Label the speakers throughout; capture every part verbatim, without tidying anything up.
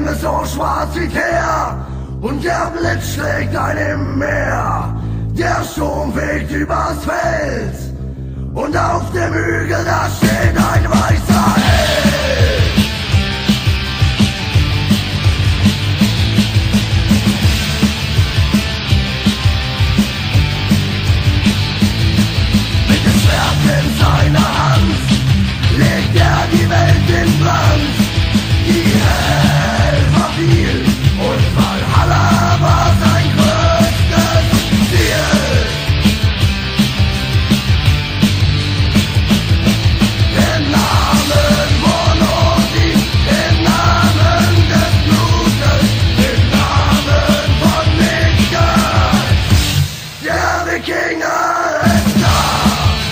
Speaker 1: ist so schwarz wie Teer und der Blitz schlägt ein im Meer. Der Sturm fegt übers Feld und auf dem Hügel da steht ein weißer Held. Mit dem Schwert in seiner Hand legt er die Welt in Brand. Die Helfer fiel und Valhalla war sein größtes Ziel. Den Namen von Odin, den Namen des Blutes, den Namen von Midgard, der Wikinger ist da.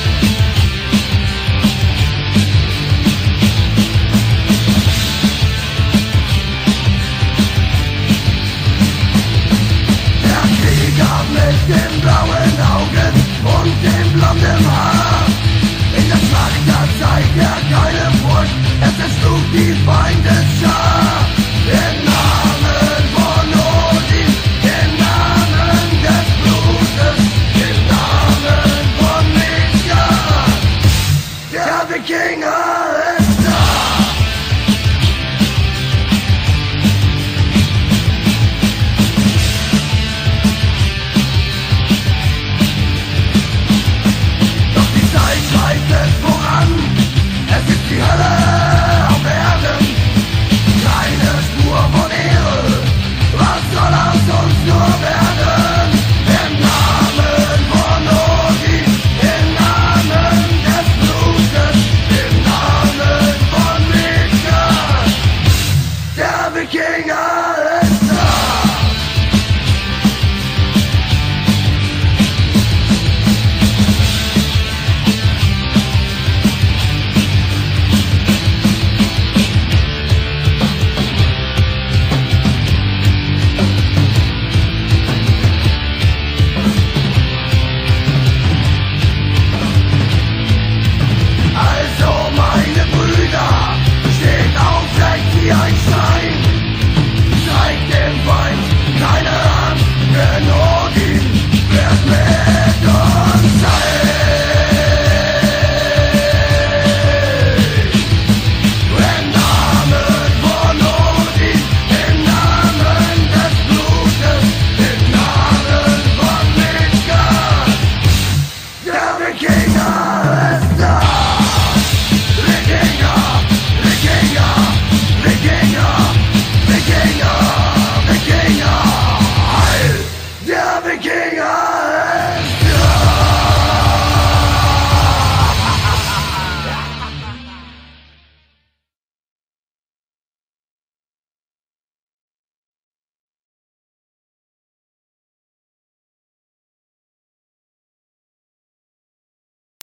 Speaker 1: Mit den blauen Augen und dem blonden Haar. In der Schlacht, da zeigt er keine Furcht, er zerschlug die Feindesschar. Den Namen von Odin, den Namen des Blutes, den Namen von Midgard, der Wikinger ist da. Es ist die Hölle auf Erden, keine Spur von Ehre, was soll aus uns nur werden?